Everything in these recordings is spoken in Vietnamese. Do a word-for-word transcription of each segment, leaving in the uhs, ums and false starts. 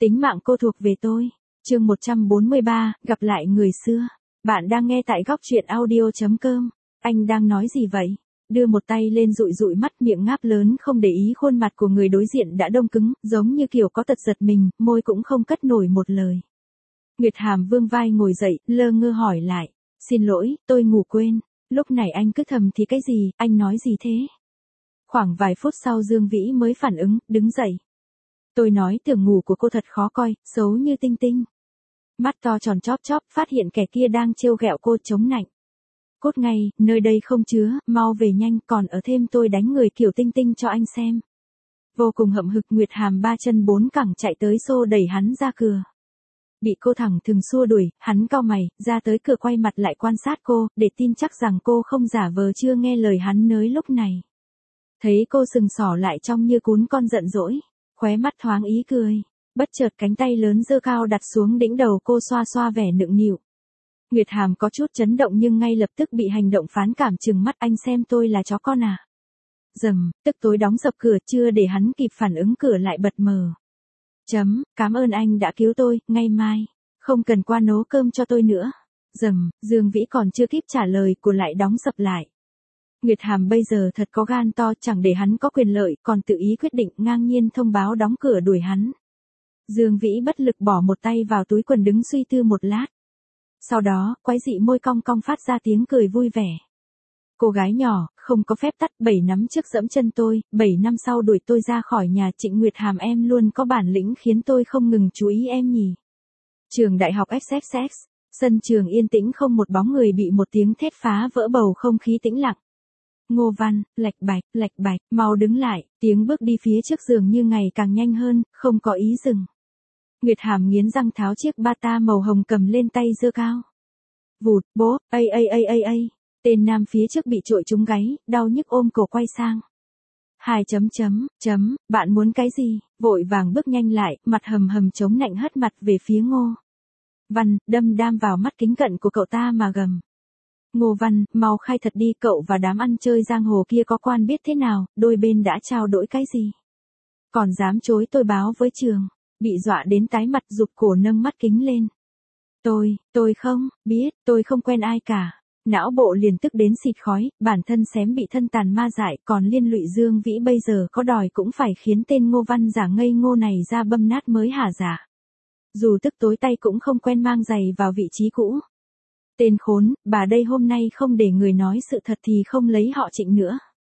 Tính mạng cô thuộc về tôi. Chương một trăm bốn mươi ba, gặp lại người xưa. Bạn đang nghe tại góc truyện audio chấm com. Anh đang nói gì vậy? Đưa một tay lên dụi dụi mắt, miệng ngáp lớn, không để ý khuôn mặt của người đối diện đã đông cứng, giống như kiểu có tật giật mình, môi cũng không cất nổi một lời. Nguyệt Hàm vương vai ngồi dậy, lơ ngơ hỏi lại. Xin lỗi, tôi ngủ quên. Lúc này anh cứ thầm thì cái gì, anh nói gì thế? Khoảng vài phút sau Dương Vĩ mới phản ứng, đứng dậy. Tôi nói tưởng ngủ của cô thật khó coi, xấu như tinh tinh. Mắt to tròn chóp chóp, phát hiện kẻ kia đang trêu ghẹo cô, chống nạnh. Cốt ngay, nơi đây không chứa, mau về nhanh, còn ở thêm tôi đánh người kiểu tinh tinh cho anh xem. Vô cùng hậm hực, Nguyệt Hàm ba chân bốn cẳng chạy tới xô đẩy hắn ra cửa. Bị cô thẳng thừng xua đuổi, hắn cau mày, ra tới cửa quay mặt lại quan sát cô, để tin chắc rằng cô không giả vờ chưa nghe lời hắn nới lúc này. Thấy cô sừng sỏ lại trông như cún con giận dỗi, khóe mắt thoáng ý cười, bất chợt cánh tay lớn giơ cao đặt xuống đỉnh đầu cô, xoa xoa vẻ nựng nịu. Nguyệt Hàm có chút chấn động nhưng ngay lập tức bị hành động phán cảm trừng mắt, anh xem tôi là chó con à? Dầm, tức tối đóng sập cửa, chưa để hắn kịp phản ứng cửa lại bật mở. Chấm, cảm ơn anh đã cứu tôi, ngày mai, không cần qua nấu cơm cho tôi nữa. Dầm, Dương Vĩ còn chưa kịp trả lời, cửa lại đóng sập lại. Nguyệt Hàm bây giờ thật có gan to, chẳng để hắn có quyền lợi, còn tự ý quyết định, ngang nhiên thông báo đóng cửa đuổi hắn. Dương Vĩ bất lực bỏ một tay vào túi quần, đứng suy tư một lát. Sau đó, quái dị môi cong cong phát ra tiếng cười vui vẻ. Cô gái nhỏ, không có phép tắc, bảy năm trước dẫm chân tôi, bảy năm sau đuổi tôi ra khỏi nhà. Trịnh Nguyệt Hàm, em luôn có bản lĩnh khiến tôi không ngừng chú ý em nhỉ. Trường đại học ích ích ích, sân trường yên tĩnh không một bóng người, bị một tiếng thét phá vỡ bầu không khí tĩnh lặng. Ngô Văn, lạch bạch, lạch bạch, mau đứng lại, tiếng bước đi phía trước giường như ngày càng nhanh hơn, không có ý dừng. Nguyệt Hàm nghiến răng tháo chiếc bata màu hồng cầm lên tay giơ cao. Vụt, bố, ây ây ây ây ây, tên nam phía trước bị trội trúng gáy, đau nhức ôm cổ quay sang. Hai chấm chấm, chấm, bạn muốn cái gì? Vội vàng bước nhanh lại, mặt hầm hầm chống nạnh hất mặt về phía Ngô Văn, đâm đam vào mắt kính cận của cậu ta mà gầm. Ngô Văn, mau khai thật đi, cậu và đám ăn chơi giang hồ kia có quan biết thế nào, đôi bên đã trao đổi cái gì? Còn dám chối tôi báo với trường, bị dọa đến tái mặt, rụt cổ nâng mắt kính lên. Tôi, tôi không, biết, tôi không quen ai cả. Não bộ liền tức đến xịt khói, bản thân xém bị thân tàn ma dại, còn liên lụy Dương Vĩ bây giờ có đòi cũng phải khiến tên Ngô Văn giả ngây ngô này ra băm nát mới hả dạ. Dù tức tối tay cũng không quen mang giày vào vị trí cũ. Tên khốn, bà đây hôm nay không để người nói sự thật thì không lấy họ Trịnh nữa.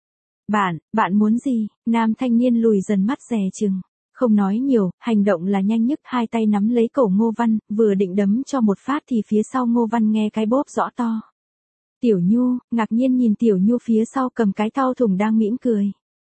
Bạn, bạn muốn gì? Nam thanh niên lùi dần mắt dè chừng. Không nói nhiều, hành động là nhanh nhất, hai tay nắm lấy cổ Ngô Văn, vừa định đấm cho một phát thì phía sau Ngô Văn nghe cái bốp rõ to. Tiểu Nhu, ngạc nhiên nhìn Tiểu Nhu phía sau cầm cái thau thùng đang mỉm cười.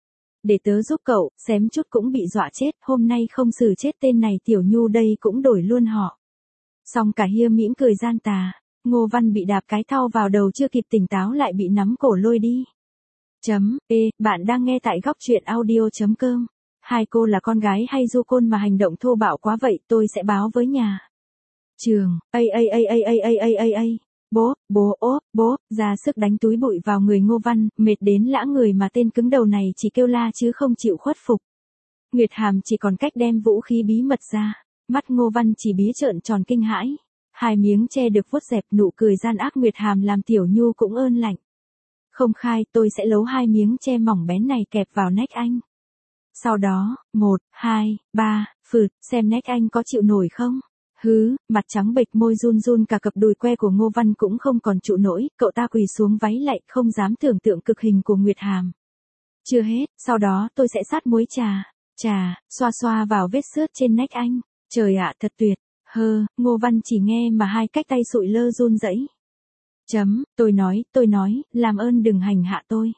Để tớ giúp cậu, xém chút cũng bị dọa chết, hôm nay không xử chết tên này Tiểu Nhu đây cũng đổi luôn họ. Xong cả hia mỉm cười gian tà, Ngô Văn bị đạp cái thau vào đầu, chưa kịp tỉnh táo lại bị nắm cổ lôi đi. Chấm, ê, bạn đang nghe tại góc truyện audio chấm com. Hai cô là con gái hay du côn mà hành động thô bạo quá vậy, tôi sẽ báo với nhà trường. Ây ây ây ây ây ây ây ây ây. Bố, bố, ốp, bố, ra sức đánh túi bụi vào người Ngô Văn, mệt đến lã người mà tên cứng đầu này chỉ kêu la chứ không chịu khuất phục. Nguyệt Hàm chỉ còn cách đem vũ khí bí mật ra, mắt Ngô Văn chỉ bí trợn tròn kinh hãi, hai miếng che được vuốt dẹp, nụ cười gian ác Nguyệt Hàm làm Tiểu Nhu cũng ơn lạnh. Không khai, tôi sẽ lấu hai miếng che mỏng bén này kẹp vào nách anh. Sau đó, một, hai, ba, phượt, xem nách anh có chịu nổi không? Hứ, mặt trắng bệch, môi run run, cả cặp đùi que của Ngô Văn cũng không còn trụ nổi, cậu ta quỳ xuống váy lạy, không dám tưởng tượng cực hình của Nguyệt Hàm. Chưa hết, sau đó tôi sẽ sát muối trà, trà, xoa xoa vào vết xước trên nách anh. Trời ạ, thật tuyệt. Hơ, Ngô Văn chỉ nghe mà hai cách tay sụi lơ run rẩy. Chấm, tôi nói, tôi nói, làm ơn đừng hành hạ tôi.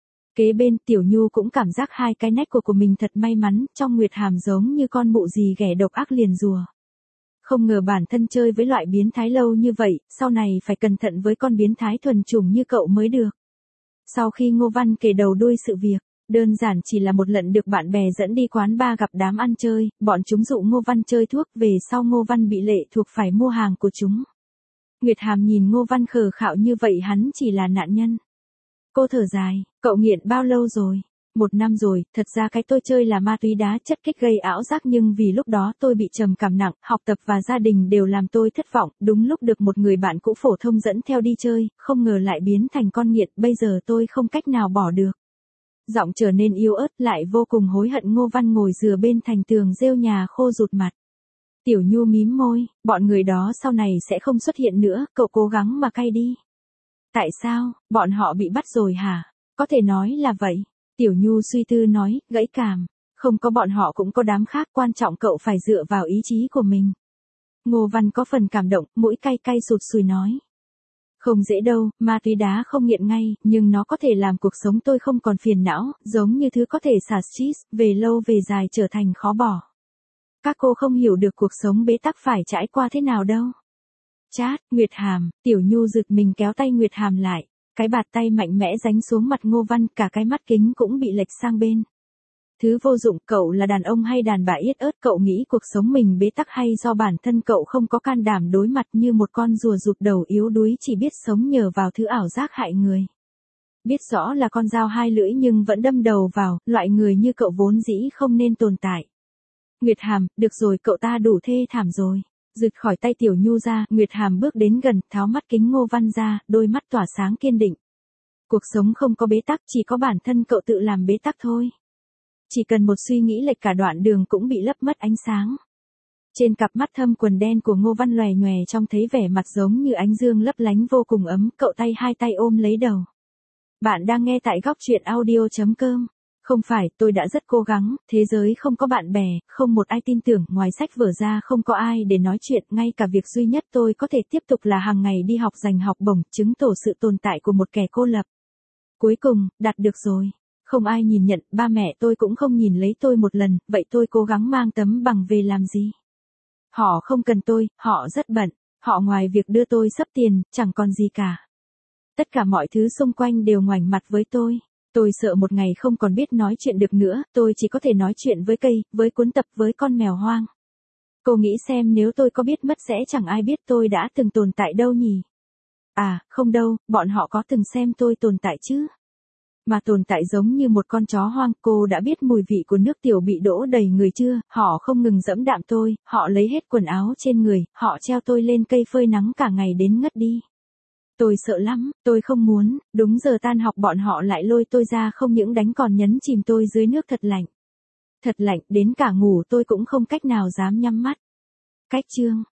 Kế bên, Tiểu Nhu cũng cảm giác hai cái nách của của mình thật may mắn, trong Nguyệt Hàm giống như con mụ gì ghẻ độc ác liền rùa. Không ngờ bản thân chơi với loại biến thái lâu như vậy, sau này phải cẩn thận với con biến thái thuần chủng như cậu mới được. Sau khi Ngô Văn kể đầu đuôi sự việc, đơn giản chỉ là một lần được bạn bè dẫn đi quán bar gặp đám ăn chơi, bọn chúng dụ Ngô Văn chơi thuốc, về sau Ngô Văn bị lệ thuộc phải mua hàng của chúng. Nguyệt Hàm nhìn Ngô Văn khờ khạo như vậy, hắn chỉ là nạn nhân. Cô thở dài, cậu nghiện bao lâu rồi? Một năm rồi, thật ra cái tôi chơi là ma túy đá chất kích gây ảo giác nhưng vì lúc đó tôi bị trầm cảm nặng, học tập và gia đình đều làm tôi thất vọng, đúng lúc được một người bạn cũ phổ thông dẫn theo đi chơi, không ngờ lại biến thành con nghiện, bây giờ tôi không cách nào bỏ được. Giọng trở nên yếu ớt lại vô cùng hối hận. Ngô Văn ngồi dựa bên thành tường rêu nhà khô rụt mặt. Tiểu Nhu mím môi, bọn người đó sau này sẽ không xuất hiện nữa, cậu cố gắng mà cay đi. Tại sao, bọn họ bị bắt rồi hả? Có thể nói là vậy. Tiểu Nhu suy tư nói, gãy cảm. Không có bọn họ cũng có đám khác, quan trọng cậu phải dựa vào ý chí của mình. Ngô Văn có phần cảm động, mũi cay cay sụt sùi nói. Không dễ đâu, ma túy đá không nghiện ngay, nhưng nó có thể làm cuộc sống tôi không còn phiền não, giống như thứ có thể xả stress, về lâu về dài trở thành khó bỏ. Các cô không hiểu được cuộc sống bế tắc phải trải qua thế nào đâu. Chát, Nguyệt Hàm, Tiểu Nhu giật mình kéo tay Nguyệt Hàm lại, cái bạt tay mạnh mẽ giánh xuống mặt Ngô Văn, cả cái mắt kính cũng bị lệch sang bên. Thứ vô dụng, cậu là đàn ông hay đàn bà yết ớt, cậu nghĩ cuộc sống mình bế tắc hay do bản thân cậu không có can đảm đối mặt như một con rùa rụt đầu yếu đuối chỉ biết sống nhờ vào thứ ảo giác hại người. Biết rõ là con dao hai lưỡi nhưng vẫn đâm đầu vào, loại người như cậu vốn dĩ không nên tồn tại. Nguyệt Hàm, được rồi, cậu ta đủ thê thảm rồi. Rụt khỏi tay Tiểu Nhu ra, Nguyệt Hàm bước đến gần, tháo mắt kính Ngô Văn ra, đôi mắt tỏa sáng kiên định. Cuộc sống không có bế tắc, chỉ có bản thân cậu tự làm bế tắc thôi. Chỉ cần một suy nghĩ lệch cả đoạn đường cũng bị lấp mất ánh sáng. Trên cặp mắt thâm quần đen của Ngô Văn lòe nhòe trông thấy vẻ mặt giống như ánh dương lấp lánh vô cùng ấm, cậu tay hai tay ôm lấy đầu. Bạn đang nghe tại góc truyện audio chấm com. Không phải, tôi đã rất cố gắng, thế giới không có bạn bè, không một ai tin tưởng, ngoài sách vở ra không có ai để nói chuyện, ngay cả việc duy nhất tôi có thể tiếp tục là hàng ngày đi học giành học bổng, chứng tỏ sự tồn tại của một kẻ cô lập. Cuối cùng, đạt được rồi. Không ai nhìn nhận, ba mẹ tôi cũng không nhìn lấy tôi một lần, vậy tôi cố gắng mang tấm bằng về làm gì? Họ không cần tôi, họ rất bận, họ ngoài việc đưa tôi xấp tiền, chẳng còn gì cả. Tất cả mọi thứ xung quanh đều ngoảnh mặt với tôi. Tôi sợ một ngày không còn biết nói chuyện được nữa, tôi chỉ có thể nói chuyện với cây, với cuốn tập, với con mèo hoang. Cô nghĩ xem nếu tôi có biết mất sẽ chẳng ai biết tôi đã từng tồn tại đâu nhỉ? À, không đâu, bọn họ có từng xem tôi tồn tại chứ? Mà tồn tại giống như một con chó hoang, cô đã biết mùi vị của nước tiểu bị đổ đầy người chưa? Họ không ngừng dẫm đạp tôi, họ lấy hết quần áo trên người, họ treo tôi lên cây phơi nắng cả ngày đến ngất đi. Tôi sợ lắm, tôi không muốn, đúng giờ tan học bọn họ lại lôi tôi ra không những đánh còn nhấn chìm tôi dưới nước thật lạnh. Thật lạnh, đến cả ngủ tôi cũng không cách nào dám nhắm mắt. Cách chương